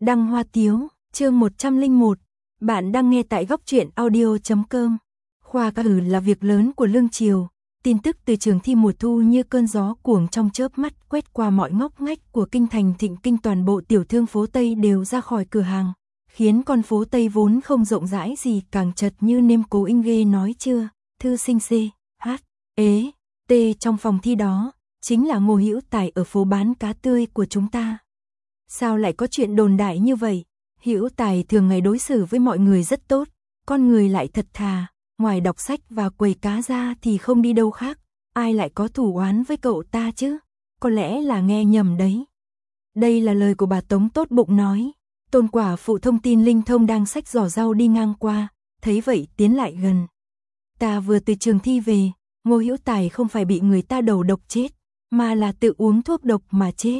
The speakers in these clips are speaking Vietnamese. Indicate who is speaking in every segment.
Speaker 1: Đăng Hoa Tiếu, chương 101. Bạn đang nghe tại góc truyện audio.com. Khoa ca là việc lớn của Lương Triều. Tin tức từ trường thi mùa thu như cơn gió cuồng trong chớp mắt quét qua mọi ngóc ngách của kinh thành thịnh kinh, toàn bộ tiểu thương phố Tây đều ra khỏi cửa hàng, khiến con phố Tây vốn không rộng rãi gì càng chật như nêm. Cố In Ghê nói chưa, thư sinh C, H, ế, T trong phòng thi đó, chính là Ngô Hữu Tài ở phố bán cá tươi của chúng ta. Sao lại có chuyện đồn đại như vậy? Hữu Tài thường ngày đối xử với mọi người rất tốt, con người lại thật thà, ngoài đọc sách và quầy cá ra thì không đi đâu khác, ai lại có thù oán với cậu ta chứ? Có lẽ là nghe nhầm đấy. Đây là lời của bà Tống tốt bụng nói. Tôn quả phụ thông tin linh thông đang xách giỏ rau đi ngang qua, thấy vậy tiến lại gần. Ta vừa từ trường thi về, Ngô Hữu Tài không phải bị người ta đầu độc chết, mà là tự uống thuốc độc mà chết.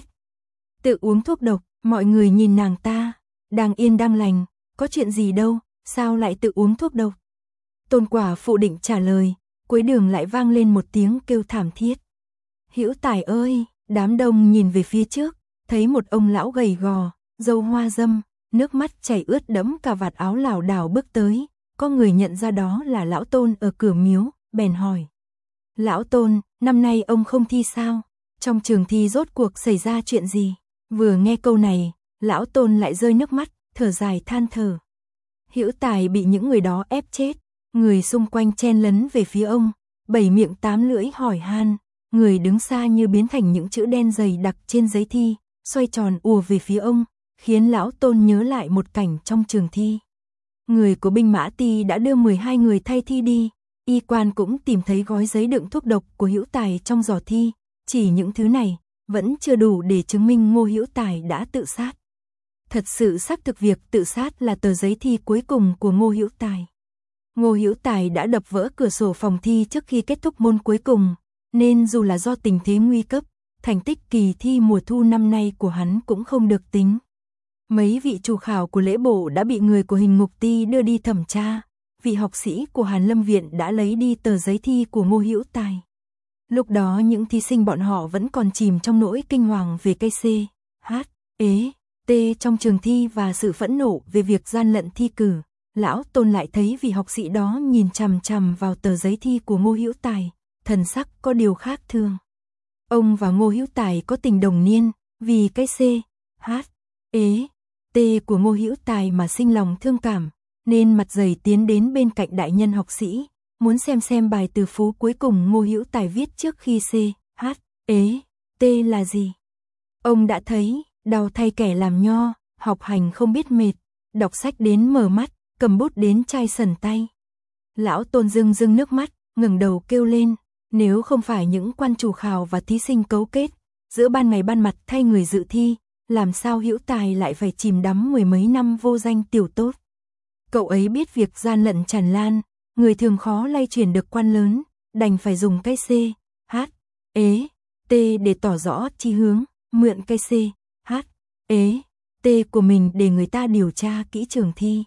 Speaker 1: Tự uống thuốc độc, mọi người nhìn nàng ta, đang yên đang lành, có chuyện gì đâu, sao lại tự uống thuốc độc? Tôn quả phụ định trả lời, cuối đường lại vang lên một tiếng kêu thảm thiết. Hữu Tài ơi! Đám đông nhìn về phía trước, thấy một ông lão gầy gò, râu hoa râm, nước mắt chảy ướt đẫm cả vạt áo, lảo đảo bước tới. Có người nhận ra đó là lão Tôn ở cửa miếu, bèn hỏi. Lão Tôn, năm nay ông không thi sao? Trong trường thi rốt cuộc xảy ra chuyện gì? Vừa nghe câu này, lão Tôn lại rơi nước mắt, thở dài than thở. Hữu Tài bị những người đó ép chết, người xung quanh chen lấn về phía ông, bảy miệng tám lưỡi hỏi han, người đứng xa như biến thành những chữ đen dày đặc trên giấy thi, xoay tròn ùa về phía ông, khiến lão Tôn nhớ lại một cảnh trong trường thi. Người của binh mã Ty đã đưa 12 người thay thi đi, y quan cũng tìm thấy gói giấy đựng thuốc độc của Hữu Tài trong giỏ thi, chỉ những thứ này vẫn chưa đủ để chứng minh Ngô Hữu Tài đã tự sát. Thật sự xác thực việc tự sát là tờ giấy thi cuối cùng của Ngô Hữu Tài. Ngô Hữu Tài đã đập vỡ cửa sổ phòng thi trước khi kết thúc môn cuối cùng, nên dù là do tình thế nguy cấp, thành tích kỳ thi mùa thu năm nay của hắn cũng không được tính. Mấy vị chủ khảo của lễ bộ đã bị người của hình ngục Ty đưa đi thẩm tra, vị học sĩ của Hàn Lâm Viện đã lấy đi tờ giấy thi của Ngô Hữu Tài. Lúc đó những thí sinh bọn họ vẫn còn chìm trong nỗi kinh hoàng về cây C, H, ế, T trong trường thi và sự phẫn nộ về việc gian lận thi cử. Lão Tôn lại thấy vị học sĩ đó nhìn chằm chằm vào tờ giấy thi của Ngô Hữu Tài, thần sắc có điều khác thường. Ông và Ngô Hữu Tài có tình đồng niên, vì cái C, H, ế, T của Ngô Hữu Tài mà sinh lòng thương cảm, nên mặt dày tiến đến bên cạnh đại nhân học sĩ, muốn xem bài từ phú cuối cùng Ngô Hữu Tài viết trước khi C, H, ế, T là gì. Ông đã thấy, đau thay kẻ làm nho, học hành không biết mệt, đọc sách đến mở mắt, cầm bút đến chai sần tay. Lão Tôn rưng rưng nước mắt, ngẩng đầu kêu lên, nếu không phải những quan chủ khảo và thí sinh cấu kết, giữa ban ngày ban mặt thay người dự thi, làm sao Hữu Tài lại phải chìm đắm mười mấy năm vô danh tiểu tốt. Cậu ấy biết việc gian lận tràn lan, người thường khó lay chuyển được quan lớn, đành phải dùng cái C, H, ế, T để tỏ rõ chí hướng, mượn cái C, H, ế, T của mình để người ta điều tra kỹ trường thi.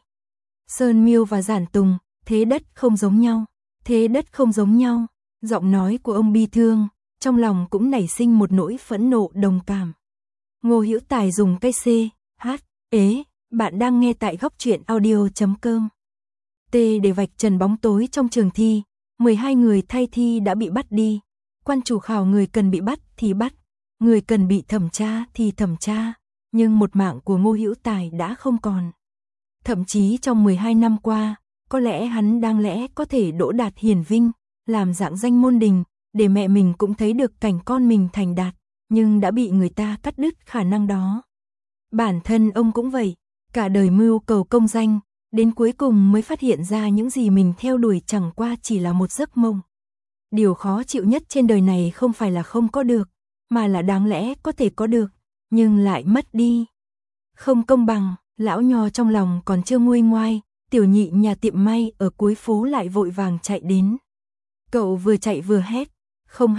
Speaker 1: Sơn Miêu và Giản Tùng, thế đất không giống nhau, thế đất không giống nhau. Giọng nói của ông bi thương, trong lòng cũng nảy sinh một nỗi phẫn nộ đồng cảm. Ngô Hữu Tài dùng cái C, H, ế, bạn đang nghe tại góc truyện audio.com. T để vạch trần bóng tối trong trường thi, 12 người thay thi đã bị bắt đi. Quan chủ khảo người cần bị bắt thì bắt, người cần bị thẩm tra thì thẩm tra, nhưng một mạng của Ngô Hữu Tài đã không còn. Thậm chí trong 12 năm qua, có lẽ hắn đáng lẽ có thể đỗ đạt hiển vinh, làm rạng danh môn đình, để mẹ mình cũng thấy được cảnh con mình thành đạt, nhưng đã bị người ta cắt đứt khả năng đó. Bản thân ông cũng vậy, cả đời mưu cầu công danh, đến cuối cùng mới phát hiện ra những gì mình theo đuổi chẳng qua chỉ là một giấc mộng. Điều khó chịu nhất trên đời này không phải là không có được, mà là đáng lẽ có thể có được, nhưng lại mất đi. Không công bằng, lão nho trong lòng còn chưa nguôi ngoai, tiểu nhị nhà tiệm may ở cuối phố lại vội vàng chạy đến. Cậu vừa chạy vừa hét, không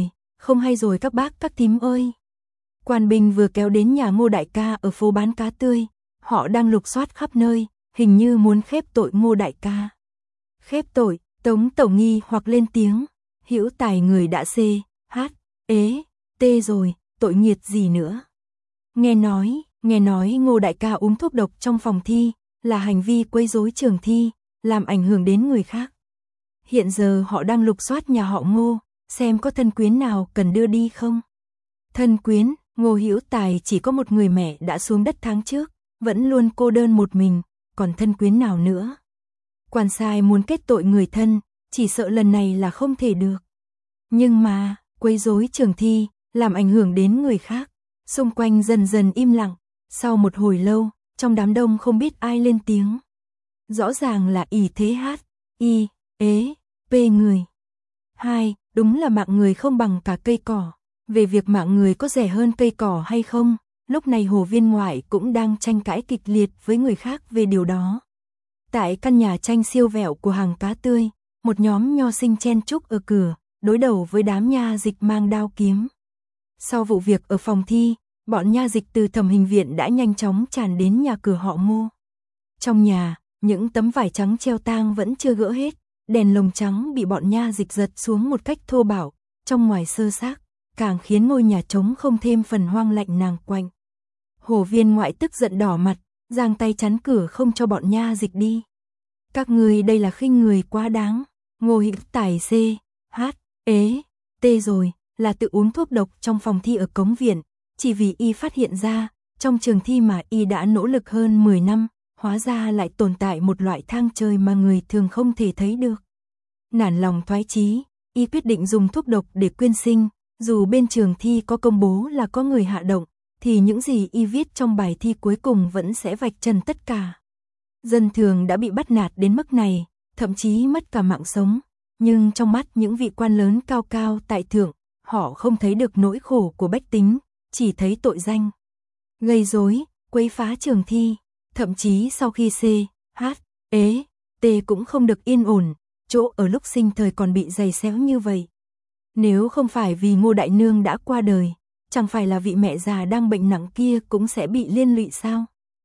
Speaker 1: hay rồi các bác các thím ơi. Quan binh vừa kéo đến nhà Ngô đại ca ở phố bán cá tươi, họ đang lục soát khắp nơi, hình như muốn khép tội Ngô đại ca. Khép tội, Tống Tẩu nghi hoặc lên tiếng, Hữu Tài người đã C, H, ế, T rồi, tội nghiệt gì nữa. Nghe nói, nghe nói Ngô đại ca uống thuốc độc trong phòng thi, là hành vi quấy rối trường thi, làm ảnh hưởng đến người khác. Hiện giờ họ đang lục soát nhà họ Ngô, xem có thân quyến nào cần đưa đi không. Thân quyến, Ngô Hữu Tài chỉ có một người mẹ đã xuống đất tháng trước, vẫn luôn cô đơn một mình, còn thân quyến nào nữa. Quan sai muốn kết tội người thân, chỉ sợ lần này là không thể được. Nhưng mà, quấy rối trường thi, làm ảnh hưởng đến người khác, xung quanh dần dần im lặng, sau một hồi lâu, trong đám đông không biết ai lên tiếng. Rõ ràng là ỷ thế hát, y, ế, p người. Hai, đúng là mạng người không bằng cả cây cỏ. Về việc mạng người có rẻ hơn cây cỏ hay không, lúc này Hồ Viên Ngoại cũng đang tranh cãi kịch liệt với người khác về điều đó. Tại căn nhà tranh siêu vẹo của hàng cá tươi, một nhóm nho sinh chen chúc ở cửa, đối đầu với đám nha dịch mang đao kiếm. Sau vụ việc ở phòng thi, bọn nha dịch từ Thẩm Hình Viện đã nhanh chóng tràn đến nhà cửa họ Ngô. Trong nhà, những tấm vải trắng treo tang vẫn chưa gỡ hết, đèn lồng trắng bị bọn nha dịch giật xuống một cách thô bạo, trong ngoài sơ xác, càng khiến ngôi nhà trống không thêm phần hoang lạnh nàng quạnh. Hồ Viên Ngoại tức giận đỏ mặt, giang tay chắn cửa không cho bọn nha dịch đi. Các ngươi đây là khinh người quá đáng. Ngô Hữu Tài c, h, ế, t rồi, là tự uống thuốc độc trong phòng thi ở cống viện, chỉ vì y phát hiện ra, trong trường thi mà y đã nỗ lực hơn 10 năm, hóa ra lại tồn tại một loại thang trời mà người thường không thể thấy được. Nản lòng thoái chí, y quyết định dùng thuốc độc để quyên sinh, dù bên trường thi có công bố là có người hạ độc, thì những gì y viết trong bài thi cuối cùng vẫn sẽ vạch trần tất cả. Dân thường đã bị bắt nạt đến mức này, thậm chí mất cả mạng sống, nhưng trong mắt những vị quan lớn cao cao tại thượng, họ không thấy được nỗi khổ của bách tính, chỉ thấy tội danh. Gây rối, quấy phá trường thi, thậm chí sau khi c, h, ế, t cũng không được yên ổn, chỗ ở lúc sinh thời còn bị giày xéo như vậy. Nếu không phải vì Ngô Đại Nương đã qua đời, chẳng phải là vị mẹ già đang bệnh nặng kia cũng sẽ bị liên lụy sao?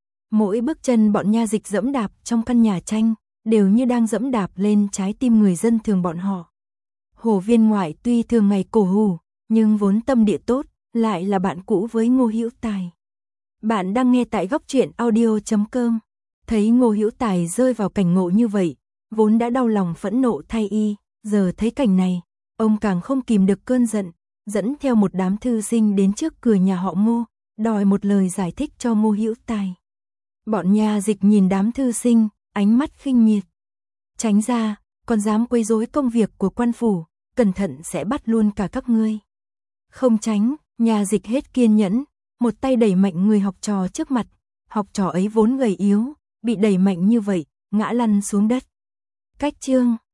Speaker 1: Mỗi bước chân bọn nha dịch dẫm đạp trong căn nhà tranh, đều như đang dẫm đạp lên trái tim người dân thường bọn họ. Hồ Viên Ngoại tuy thường ngày cổ hủ, nhưng vốn tâm địa tốt, lại là bạn cũ với Ngô Hữu Tài. Bạn đang nghe tại góc truyện audio.com. Thấy Ngô Hữu Tài rơi vào cảnh ngộ như vậy, vốn đã đau lòng phẫn nộ thay y, giờ thấy cảnh này, ông càng không kìm được cơn giận, dẫn theo một đám thư sinh đến trước cửa nhà họ Ngô, đòi một lời giải thích cho Ngô Hữu Tài. Bọn nha dịch nhìn đám thư sinh, ánh mắt khinh miệt. Tránh ra, còn dám quấy rối công việc của quan phủ, cẩn thận sẽ bắt luôn cả các ngươi. Không tránh, nha dịch hết kiên nhẫn, một tay đẩy mạnh người học trò trước mặt, học trò ấy vốn gầy yếu, bị đẩy mạnh như vậy, ngã lăn xuống đất. Cách chương